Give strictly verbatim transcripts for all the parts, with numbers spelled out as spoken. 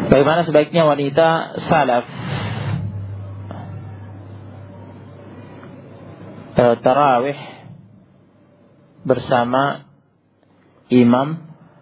Bagaimana sebaiknya wanita salaf uh, tarawih bersama imam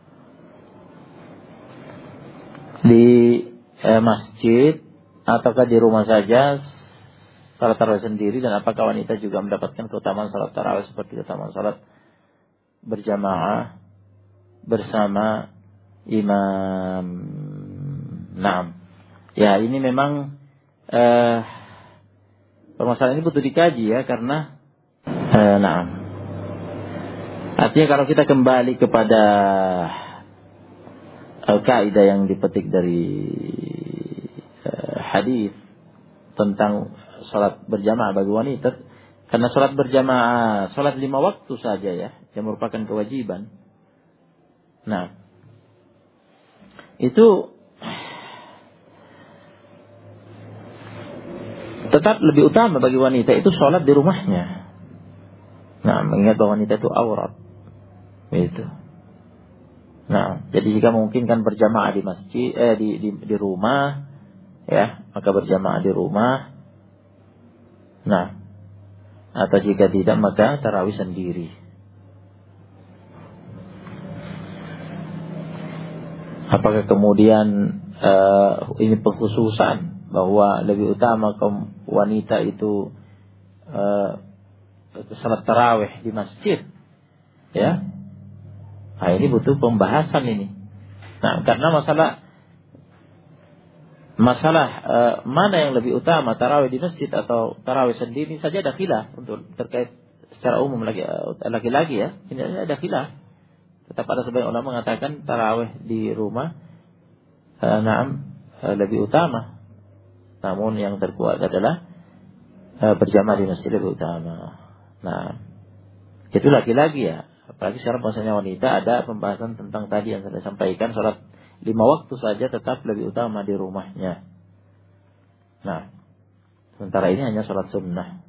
di uh, masjid ataukah di rumah saja salat tarawih sendiri, dan apakah wanita juga mendapatkan keutamaan salat tarawih seperti keutamaan salat berjamaah bersama imam? Nah, ya ini memang uh, permasalahan ini butuh dikaji ya, karena uh, nah, artinya kalau kita kembali kepada uh, kaidah yang dipetik dari uh, hadis tentang salat berjamaah bagi wanita, karena salat berjamaah salat lima waktu saja ya, yang merupakan kewajiban. Nah, itu tetap lebih utama bagi wanita itu sholat di rumahnya. Nah, mengingat bahwa wanita itu aurat, itu. Nah, jadi jika memungkinkan berjamaah di masjid, eh di di, di rumah, ya maka berjamaah di rumah. Nah, atau jika tidak maka tarawih sendiri. Apakah kemudian uh, ini pengkhususan bahwa lebih utama kaum wanita itu uh, salat tarawih di masjid, ya? Nah, ini butuh pembahasan ini. Nah, karena masalah masalah uh, mana yang lebih utama, tarawih di masjid atau tarawih sendiri saja ada khilaf untuk terkait secara umum lagi laki-laki ya. Ini ada khilaf. Tetap ada sebagian ulama mengatakan tarawih di rumah uh, naam uh, lebih utama. Namun yang terkuat adalah uh, berjamaah di masjid lebih utama. Nah, itu laki-laki ya. Apalagi sekarang bahasanya wanita, ada pembahasan tentang tadi yang saya sampaikan, sholat lima waktu saja tetap lebih utama di rumahnya. Nah, sementara ini hanya sholat sunnah.